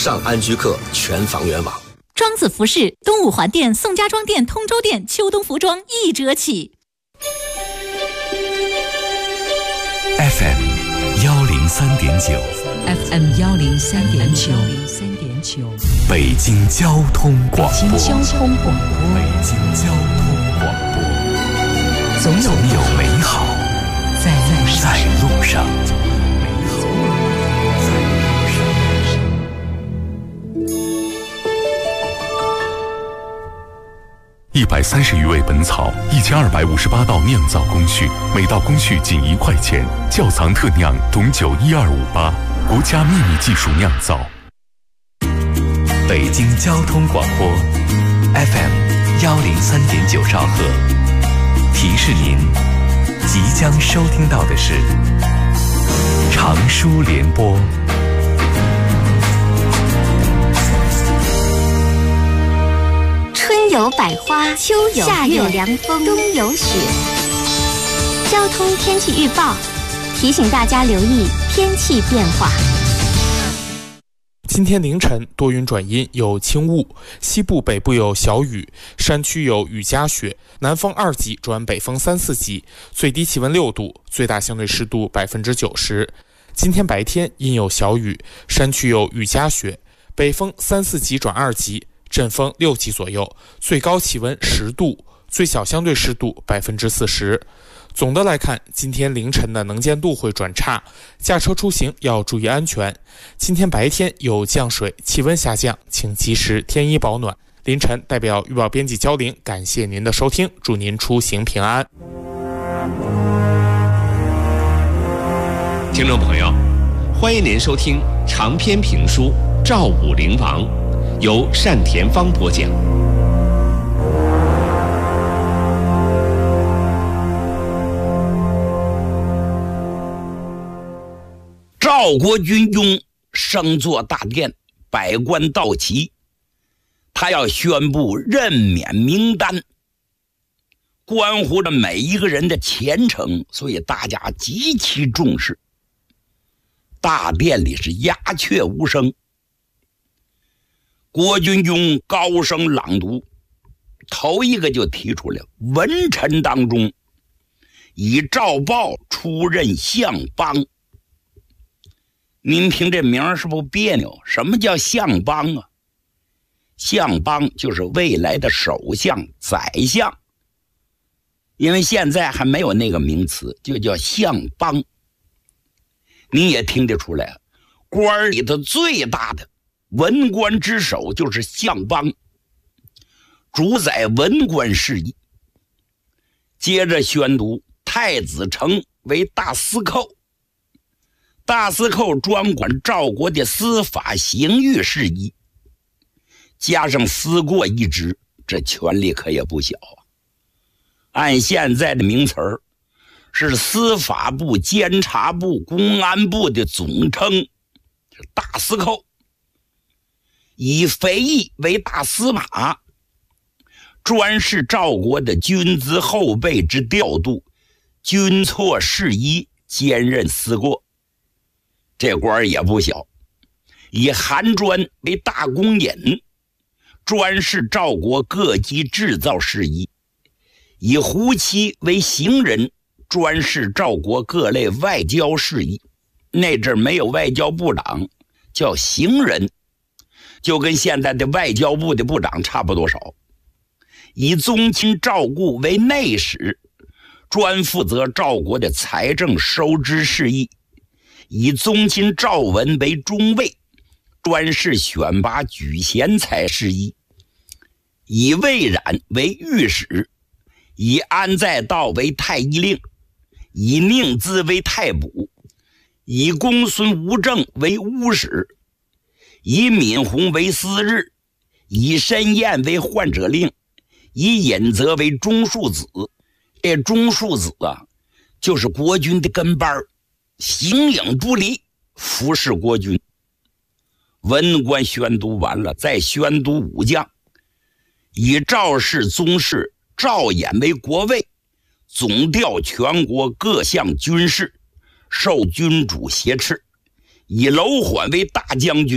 上安居客全房源网。 庄子服饰东五环店、宋家庄店、通州店秋冬服装1折起。 FM 103.9 FM 103.9 北京交通广播。 北京交通广播，总有美好在路上。 130余味本草，1258道酿造工序，每道工序仅1块钱。窖藏特酿董酒12588，国家秘密技术酿造。 北京交通广播 FM 103.9兆赫，提示您即将收听到的是长舒联播。 春有百花，秋有夏有凉风，冬有雪。交通天气预报提醒大家留意天气变化。 今天凌晨多云转阴，有轻雾，西部北部有小雨，山区有雨夹雪，南风2级转北风3、4级，最低气温6度，最大相对湿度90%。今天白天阴有小雨，山区有雨夹雪，北风3、4级转2级，阵风6级左右，最高气温10度，最小相对湿度40%。总的来看，今天凌晨的能见度会转差，驾车出行要注意安全。今天白天有降水，气温下降，请及时添衣保暖。凌晨代表预报编辑焦玲，感谢您的收听，祝您出行平安。 听众朋友，欢迎您收听长篇评书《赵武灵王》，由单田芳播讲。 赵国军拥升座大殿，百官到齐，他要宣布任免名单，关乎着每一个人的前程，所以大家极其重视。大殿里是鸦雀无声，郭军拥高声朗读，头一个就提出了文臣当中以赵豹出任相邦。您听这名是不是别扭？什么叫相邦啊？相邦就是未来的首相、宰相，因为现在还没有那个名词，就叫相邦。你也听得出来，官里头最大的文官之首就是相邦，主宰文官事宜。接着宣读太子成为大司寇，大司寇专管赵国的司法刑狱事宜，加上司过一职，这权力可也不小啊。按现在的名词儿，是司法部、监察部、公安部的总称，大司寇。以肥义为大司马，专事赵国的军资后备之调度，军错事宜，兼任司过。这官也不小。以韩专为大公尹，专事赵国各级制造事宜。以胡期为行人，专事赵国各类外交事宜。那阵没有外交部长，叫行人，就跟现在的外交部的部长差不多少。以宗亲赵固为内史，专负责赵国的财政收支事宜。以宗亲赵文为中尉，专事选拔举贤才事宜。以魏冉为御史，以安在道为太医令，以宁资为太卜，以公孙无正为巫史，以闵弘为司日，以申彦为患者令，以尹泽为中庶子。这中庶子啊，就是国君的跟班，形影不离，服侍国君。文官宣读完了，再宣读武将。以赵氏宗室赵衍为国尉，总调全国各项军事，受君主挟持。以楼缓为大将军，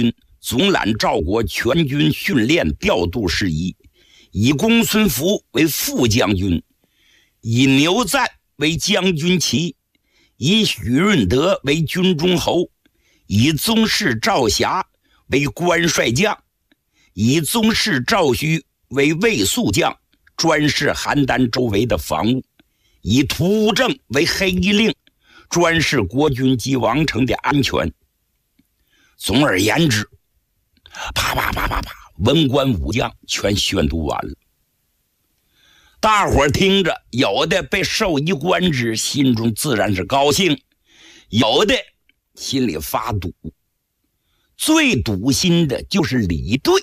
总揽赵国全军训练调度事宜，以公孙福为副将军，以牛赞为将军旗，以许润德为军中侯，以宗室赵霞为关帅将，以宗室赵须为卫宿将，专事邯郸周围的防务，以屠无正为黑衣令，专事国军及王城的安全。总而言之，啪啪啪啪啪，文官武将全宣读完了。大伙儿听着，有的被授以官职，心中自然是高兴；有的心里发堵。最堵心的就是李队。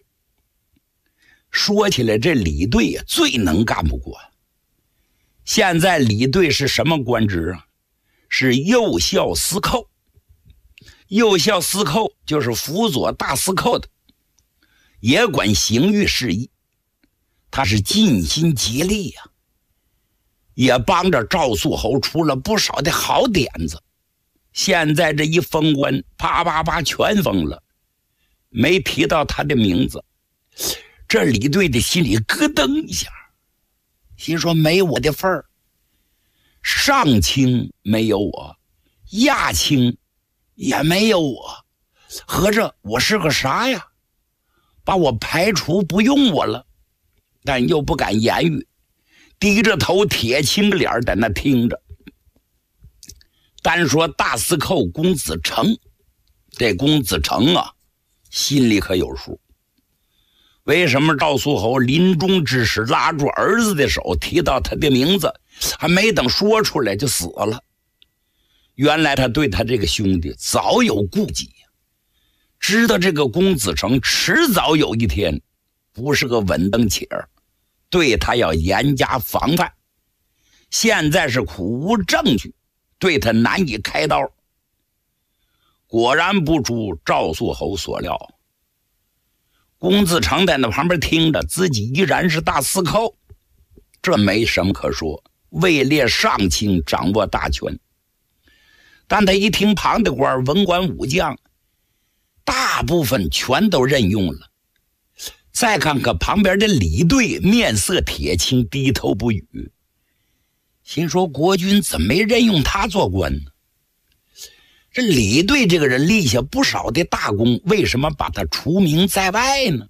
说起来，这李队呀，最能干不过。现在李队是什么官职啊？是右校司寇。右校司寇就是辅佐大司寇的，也管刑狱事宜。他是尽心竭力呀，也帮着赵肃侯出了不少的好点子。现在这一封官，啪啪啪全封了，没提到他的名字。这李队的心里咯噔一下，心说没我的份儿，上卿没有我，亚卿也没有我，合着我是个啥呀？把我排除不用我了。但又不敢言语，低着头铁青脸在那听着。单说大司寇公子成，这公子成啊，心里可有数。为什么赵肃侯临终之时拉住儿子的手，提到他的名字，还没等说出来就死了？原来他对他这个兄弟早有顾忌，知道这个公子成迟早有一天不是个稳当且儿，对他要严加防范。现在是苦无证据，对他难以开刀。果然不出赵肃侯所料，公子成在那旁边听着，自己依然是大司寇，这没什么可说，位列上卿，掌握大权。但他一听旁的官文官武将大部分全都任用了，再看看旁边的李队，面色铁青，低头不语，心说国君怎么没任用他做官呢？这李队这个人立下不少的大功，为什么把他除名在外呢？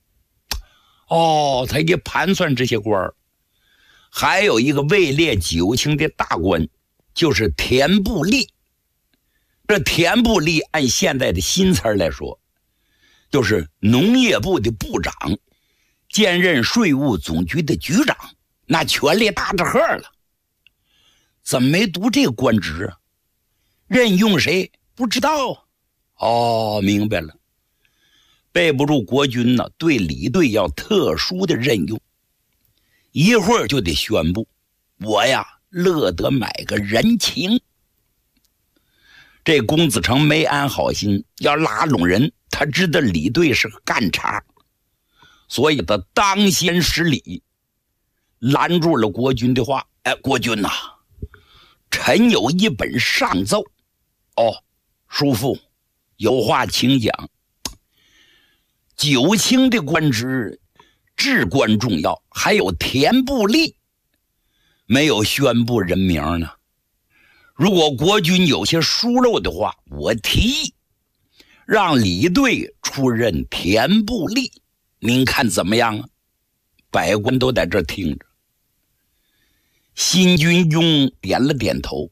他一盘算这些官，还有一个位列九卿的大官，就是田部立。这田部立按现在的新词来说，就是农业部的部长，兼任税务总局的局长，那权力大着赫了。怎么没读这个官职啊？任用谁不知道。明白了，备不住国君呢，对李队要特殊的任用，一会儿就得宣布，我呀乐得买个人情。这公子成没安好心，要拉拢人，他知道李队是个干茬，所以他当先施礼，拦住了国君的话。国君呐，臣有一本上奏。叔父，有话请讲。九卿的官职至关重要，还有田部立没有宣布人名呢。如果国君有些疏漏的话，我提议让李队出任田部立，您看怎么样啊？百官都在这听着。新君庸点了点头，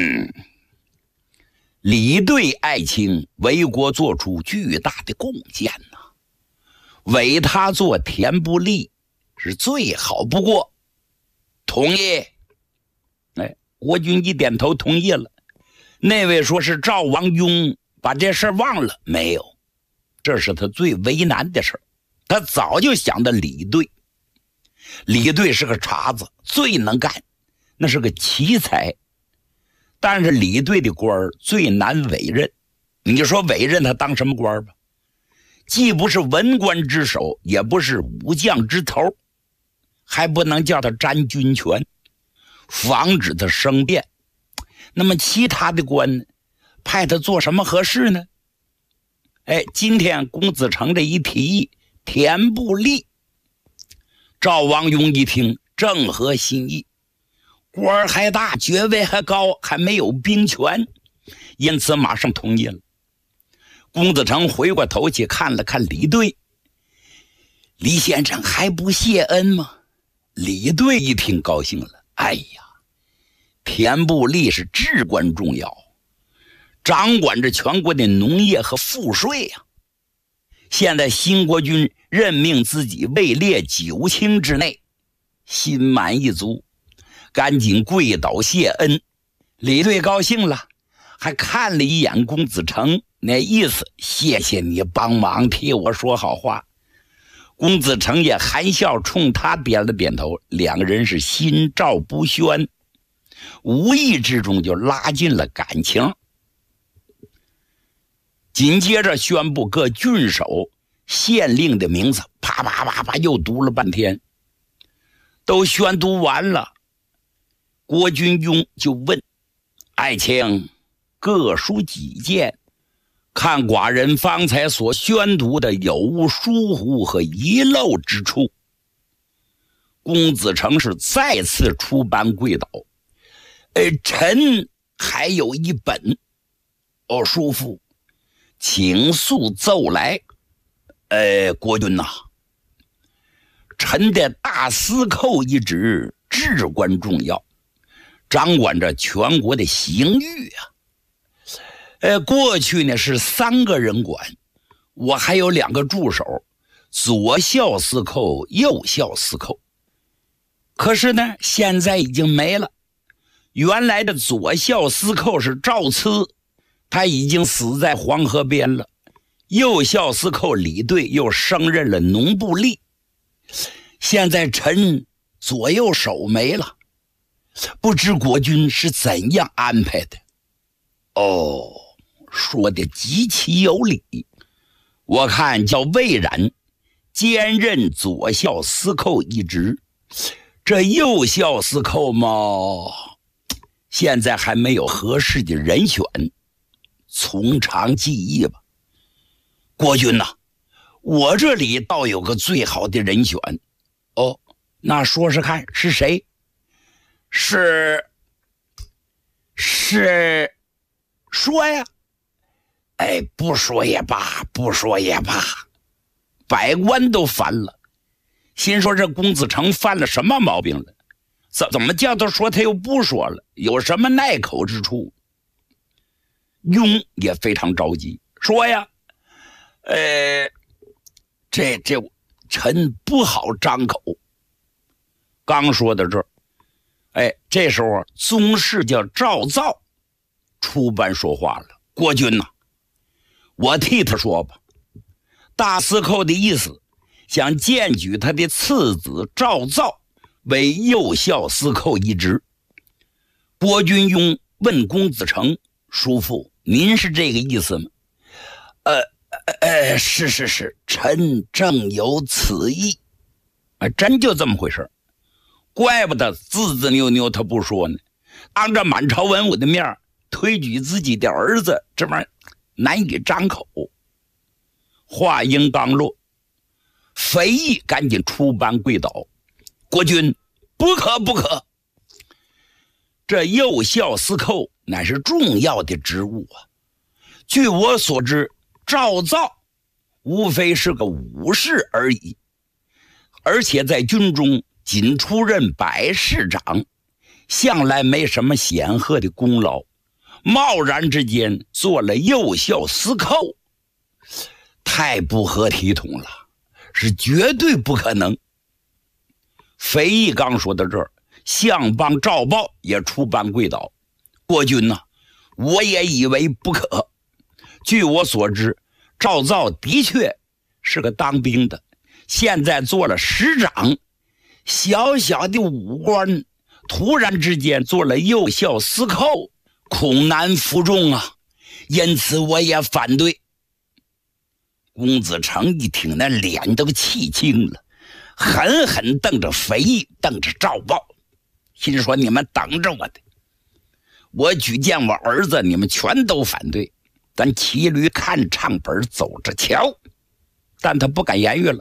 李队爱卿为国做出巨大的贡献呐，委他做田部立是最好不过。同意。国君一点头同意了。那位说是赵王庸把这事忘了没有？这是他最为难的事，他早就想到李队。李队是个茬子，最能干，那是个奇才。但是李队的官最难委任，你说委任他当什么官吧？既不是文官之首，也不是武将之头，还不能叫他沾军权，防止他生变。那么其他的官呢，派他做什么合适呢？ 今天公子成这一提议，田不利。赵王雍一听，正合心意，官儿还大，爵位还高，还没有兵权，因此马上同意了。公子成回过头去看了看李队，李先生还不谢恩吗？李队一听高兴了，哎呀，田不利是至关重要，掌管着全国的农业和赋税呀。现在新国君任命自己位列9卿之内，心满意足，赶紧跪倒谢恩。李队高兴了，还看了一眼公子成，那意思谢谢你帮忙替我说好话。公子成也含笑冲他点了点头，两个人是心照不宣，无意之中就拉近了感情。紧接着宣布各郡守县令的名字，啪啪啪啪又读了半天，都宣读完了。郭君庸就问：爱卿各抒己见，看寡人方才所宣读的有无疏忽和遗漏之处？公子成是再次出班跪倒，臣还有一本，叔父请速奏来。国君呐，臣的大司寇一职至关重要，掌管着全国的刑狱啊。过去呢是3个人管，我还有2个助手，左校司寇、右校司寇。可是呢，现在已经没了。原来的左校司寇是赵咨，他已经死在黄河边了。右校司寇李队又升任了农部吏。现在臣左右手没了，不知国君是怎样安排的？说的极其有理。我看叫魏冉兼任左校司寇一职，这右校司寇嘛，现在还没有合适的人选，从长计议吧。国君呐，我这里倒有个最好的人选。那说说看是谁？是说呀。不说也罢，不说也罢。百官都烦了，心说这公子成犯了什么毛病了？怎么叫他说他又不说了？有什么耐口之处？雍也非常着急，说呀，这臣不好张口。刚说到这儿，这时候宗室叫赵造出班说话了。国君呐，我替他说吧。大司寇的意思，想荐举他的次子赵造为右校司寇一职。郭君庸问公子成：叔父，您是这个意思吗？是，臣正有此意。真就这么回事。怪不得字扭扭他不说呢，当着满朝文武的面推举自己的儿子，这玩意儿难以张口。话音刚落，肥义赶紧出班跪倒：国君，不可！这右校司寇乃是重要的职务啊。据我所知，赵造无非是个武士而已，而且在军中仅出任百事长，向来没什么显赫的功劳，贸然之间做了右校司寇，太不合体统了，是绝对不可能。肥义刚说到这儿，相邦赵豹也出班跪倒：国君呐，我也以为不可。据我所知，赵造的确是个当兵的，现在做了师长，小小的武官突然之间做了右校司寇，恐难服众啊，因此我也反对。公子成一听，那脸都气青了，狠狠瞪着肥义，瞪着赵豹，心说你们等着我的，我举荐我儿子，你们全都反对。 咱骑驴看唱本走着瞧。但他不敢言语了。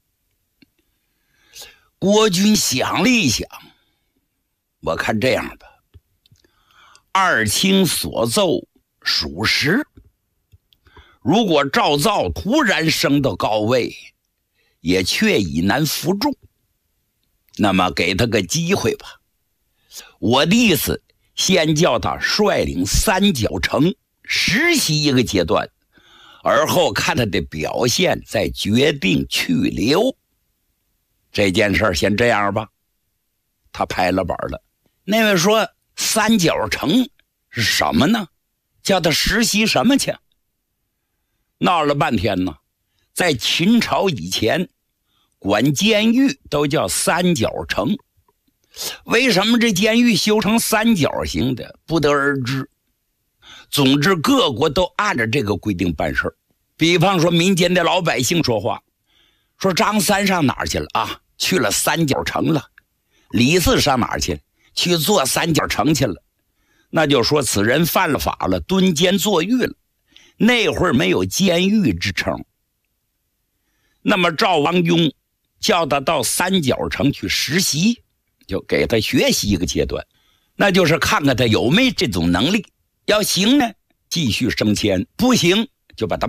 国君想了一想，我看这样吧，二卿所奏属实，如果赵造突然升到高位，也却已难服众，那么给他个机会吧。我的意思，先叫他率领三角城实习一个阶段，而后看他的表现，再决定去留。这件事先这样吧。他拍了板了。那位说三角城是什么呢？叫他实习什么去？闹了半天呢，在秦朝以前，管监狱都叫三角城。为什么这监狱修成三角形的，不得而知。总之各国都按照这个规定办事。比方说民间的老百姓说话，说张三上哪儿去了啊？去了三角城了。李四上哪儿去？去做三角城去了。那就说此人犯了法了，蹲监坐狱了。那会儿没有监狱之称。那么赵王雍叫他到三角城去实习，就给他学习一个阶段，那就是看看他有没有这种能力。要行呢，继续升迁；不行，就把他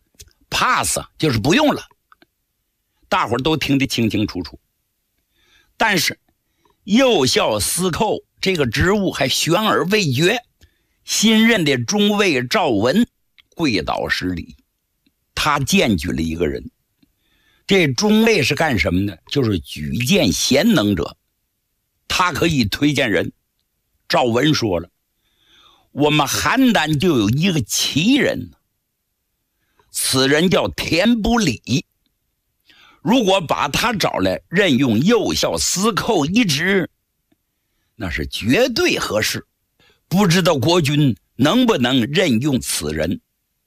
pass 就是不用了。大伙儿都听得清清楚楚。但是右校司寇这个职务还悬而未决，新任的中尉赵文跪倒施礼。他荐举了一个人，这中尉是干什么呢？就是举荐贤能者，他可以推荐人。赵文说了，我们邯郸就有一个奇人，此人叫田不礼，如果把他找来任用右校司寇一职，那是绝对合适。不知道国君能不能任用此人？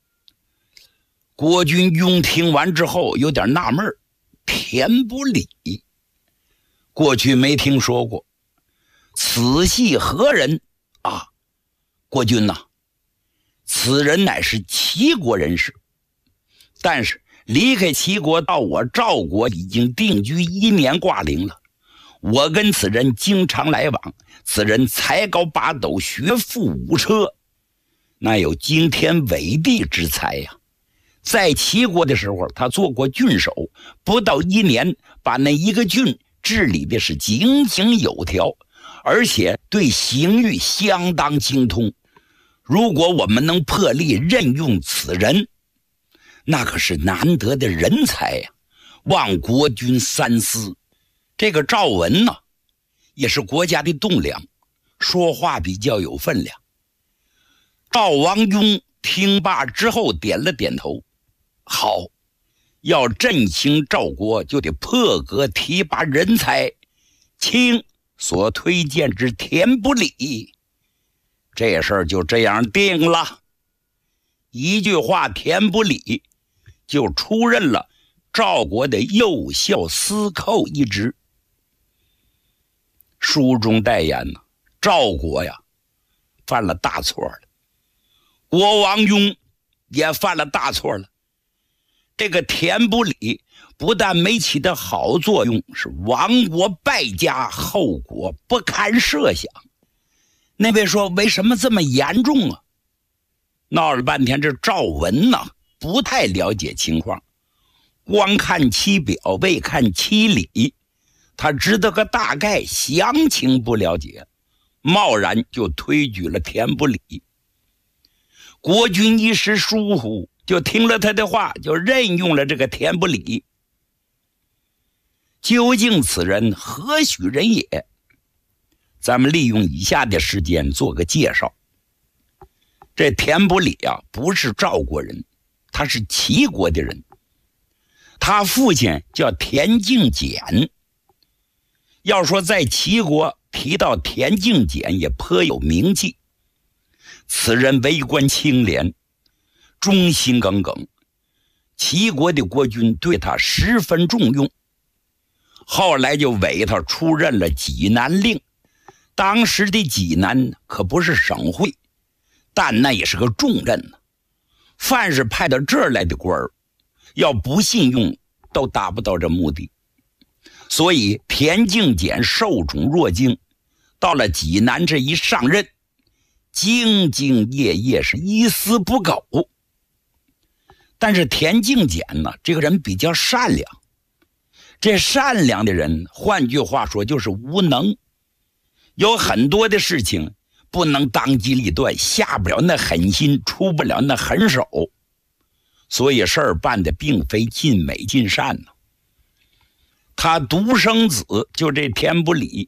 国君雍听完之后有点纳闷，田不礼过去没听说过，此系何人啊？国君呐，此人乃是齐国人士，但是离开齐国到我赵国已经定居1年挂零了。我跟此人经常来往，此人才高八斗，学富五车，那有惊天伟地之才呀。在齐国的时候，他做过郡守，不到1年，把那一个郡治理的是井井有条，而且对刑狱相当精通。如果我们能破例任用此人，那可是难得的人才呀，望国君三思。这个赵文呢，也是国家的栋梁，说话比较有分量。赵王雍听罢之后点了点头，好，要振兴赵国，就得破格提拔人才。卿所推荐之田不礼，这事儿就这样定了。一句话，田不礼就出任了赵国的右校司寇一职。书中代言呢，赵国呀犯了大错了，国王雍也犯了大错了。这个田不礼不但没起到好作用，是亡国败家，后果不堪设想。那位说为什么这么严重啊？闹了半天，这赵文呢不太了解情况，光看其表未看其理，他知道个大概，详情不了解，贸然就推举了田不礼。国君一时疏忽，就听了他的话，就任用了这个田不礼。究竟此人何许人也？咱们利用以下的时间做个介绍。这田不礼啊，不是赵国人，他是齐国的人。他父亲叫田敬简。要说在齐国提到田敬简也颇有名气。此人为官清廉，忠心耿耿，齐国的国君对他十分重用，后来就委他出任了济南令。当时的济南可不是省会，但那也是个重任呢。 凡是派到这儿来的官儿，要不信用都达不到这目的。所以田敬俭受宠若惊，到了济南这一上任，兢兢业业，是一丝不苟。但是田敬俭呢，这个人比较善良，这善良的人，换句话说就是无能，有很多的事情不能当机立断，下不了那狠心，出不了那狠手，所以事儿办的并非尽美尽善呢。他独生子就这田不礼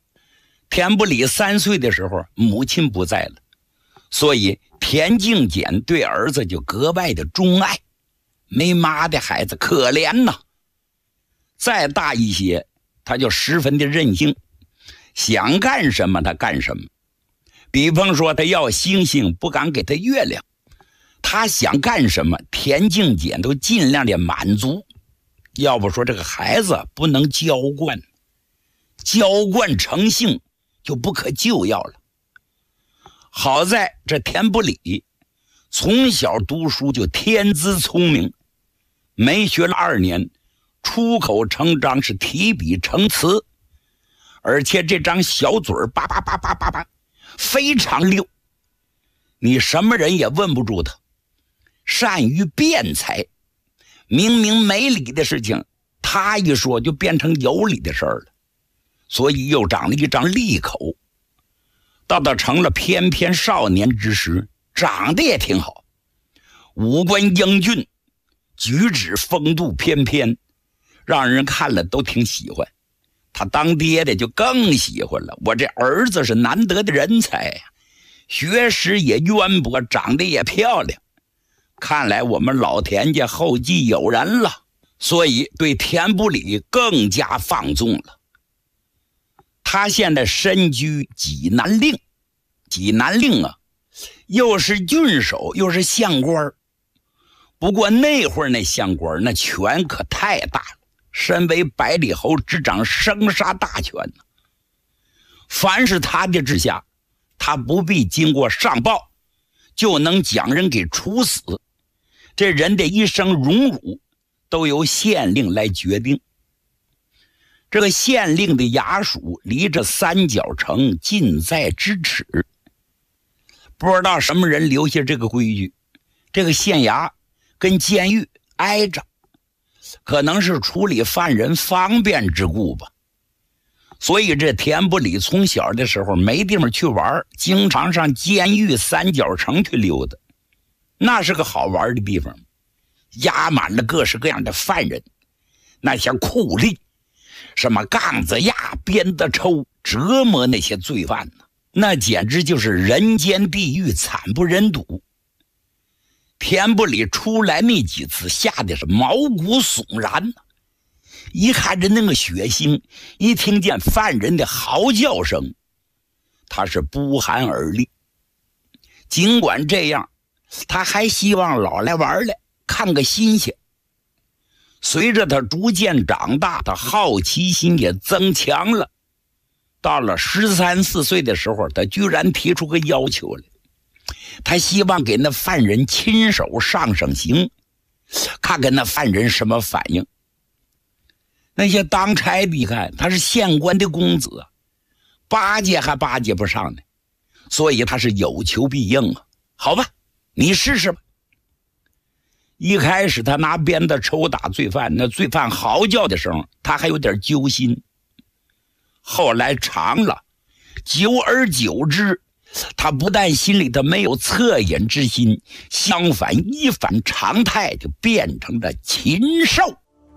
3岁的时候，母亲不在了，所以田敬俭对儿子就格外的钟爱，没妈的孩子可怜呐。再大一些，他就十分的任性，想干什么他干什么。比方说他要星星，不敢给他月亮，他想干什么田敬俭都尽量的满足。要不说这个孩子不能娇惯，娇惯成性就不可救药了。好在这田不礼从小读书就天资聪明，没学了2年，出口成章，是提笔成词，而且这张小嘴儿叭叭叭叭叭叭非常溜，你什么人也问不住他，善于辩才，明明没理的事情，他一说就变成有理的事儿了，所以又长了一张利口。到他成了翩翩少年之时，长得也挺好，五官英俊，举止风度翩翩，让人看了都挺喜欢。他当爹的就更喜欢了，我这儿子是难得的人才呀，学识也渊博，长得也漂亮，看来我们老田家后继有人了，所以对田不礼更加放纵了。他现在身居济南令，济南令啊，又是郡守又是相官，不过那会儿那相官那权可太大了，身为百里侯，执掌生杀大权呢。凡是他的治下，他不必经过上报，就能将人给处死。这人的一生荣辱都由县令来决定。这个县令的衙署离着三角城近在咫尺，不知道什么人留下这个规矩，这个县衙跟监狱挨着，可能是处理犯人方便之故吧。所以这田不礼从小的时候没地方去玩，经常上监狱三角城去溜达。那是个好玩的地方，压满了各式各样的犯人，那些酷吏，什么杠子压、鞭子抽，折磨那些罪犯呢，那简直就是人间地狱，惨不忍睹。田不礼出来那几次，吓得是毛骨悚然呢。一看着那个血腥，一听见犯人的嚎叫声，他是不寒而栗。尽管这样，他还希望老来玩来看个新鲜。随着他逐渐长大，他好奇心也增强了。到了13、14岁的时候，他居然提出个要求来，他希望给那犯人亲手上刑，看看那犯人什么反应。那些当差的一看他是县官的公子，巴结还巴结不上呢，所以他是有求必应啊。好吧，你试试吧。一开始他拿鞭子抽打罪犯，那罪犯嚎叫的声他还有点揪心。后来长了，久而久之，他不但心里头没有恻隐之心，相反一反常态，就变成了禽兽。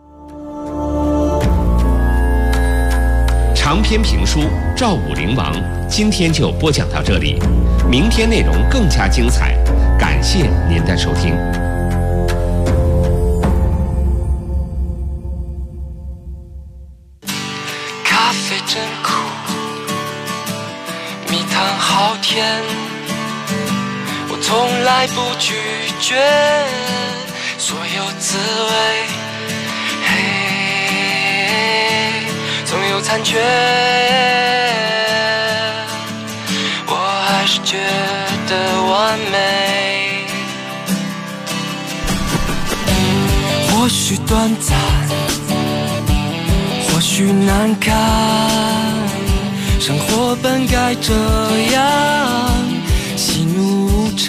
长篇评书《赵武灵王》今天就播讲到这里，明天内容更加精彩，感谢您的收听。 咖啡真苦，蜜糖好甜，我从来不拒绝所有滋味，总有残缺，我还是觉得完美。 短暂，或许难堪，生活本该这样，喜怒无常。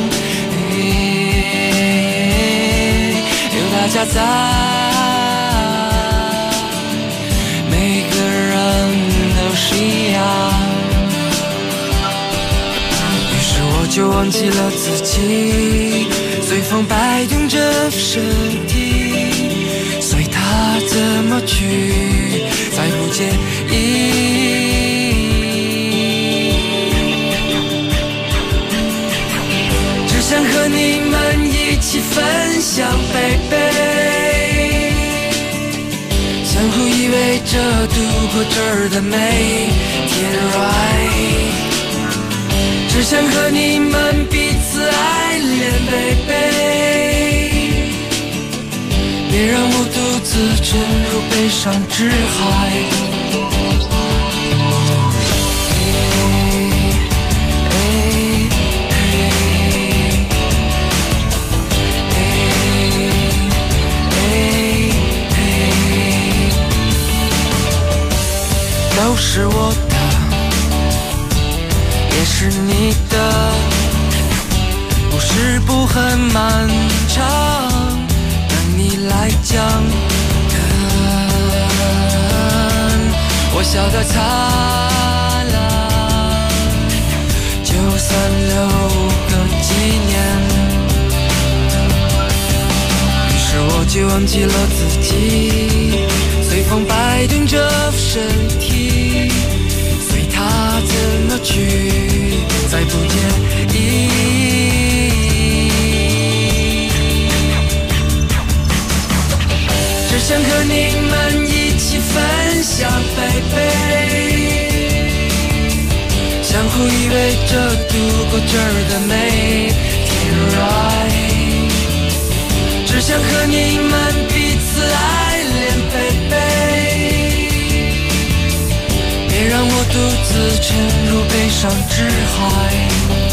有大家在，每个人都是一样。于是我就忘记了自己，随风摆动着身体，随它怎么去，再不介意。只想和你们一起分享baby，相互依偎着度过这儿的每天 right， 只想和你们彼此爱恋 baby， 别让我独自沉入悲伤之海。都是我的，也是你的，故事不很漫长，等你来讲。我笑得灿烂，就算留个纪念。于是我就忘记了自己，随风摆动着身体，随它怎么去，再不介意。只想和你们一起分享baby，相互依偎着度过这儿的每天 right， 只想和你们彼此爱恋baby， 别让我独自沉入悲伤之海。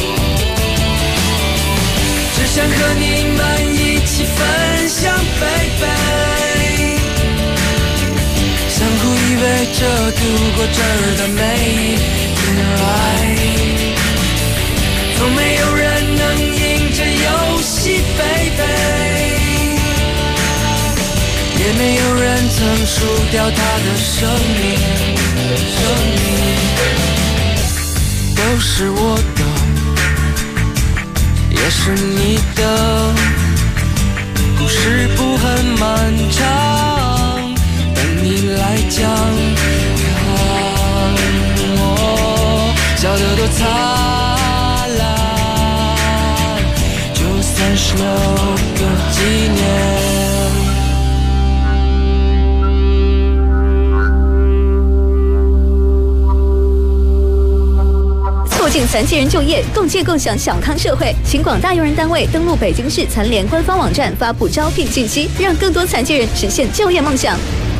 只想和你们一起分享baby， 相互依偎着度过这儿的每天 right， 从没有人能赢这游戏baby，也没有人曾输掉他的生命，都是我的，也是你的，故事不很漫长，等你来讲。看我笑得多灿烂，就算是留个纪念。 促进残疾人就业，共建共享小康社会，请广大用人单位登录北京市残联官方网站发布招聘信息，让更多残疾人实现就业梦想。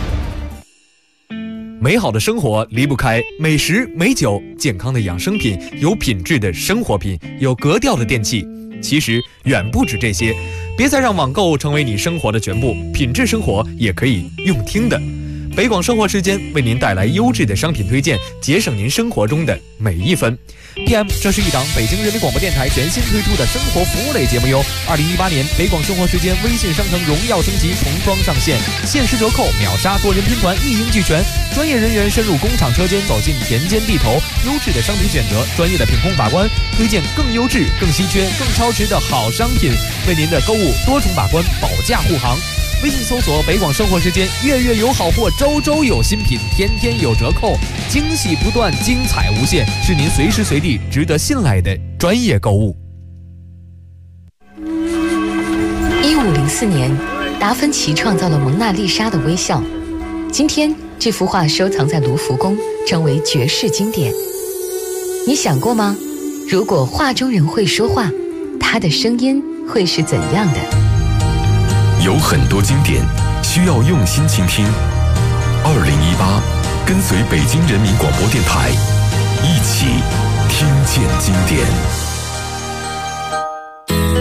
美好的生活离不开美食美酒，健康的养生品，有品质的生活品，有格调的电器。其实远不止这些，别再让网购成为你生活的全部，品质生活也可以用听的。北广生活时间为您带来优质的商品推荐，节省您生活中的每一分。PM， 这是一档北京人民广播电台全新推出的生活服务类节目哟。2018年北广生活时间微信商城荣耀升级重装上线，限时折扣，秒杀多人拼团，一应俱全。专业人员深入工厂车间，走进田间地头，优质的商品选择，专业的品控把关，推荐更优质、更稀缺、更超值的好商品，为您的购物多重把关，保驾护航。微信搜索北广生活时间，月月有好货，周周有新品，天天有折扣，惊喜不断，精彩无限，是您随时随地值得信赖的专业购物。 1504年，达芬奇创造了蒙娜丽莎的微笑。今天，这幅画收藏在卢浮宫，成为绝世经典。你想过吗？如果画中人会说话，他的声音会是怎样的？ 有很多经典需要用心倾听。2018，跟随北京人民广播电台，一起听见经典。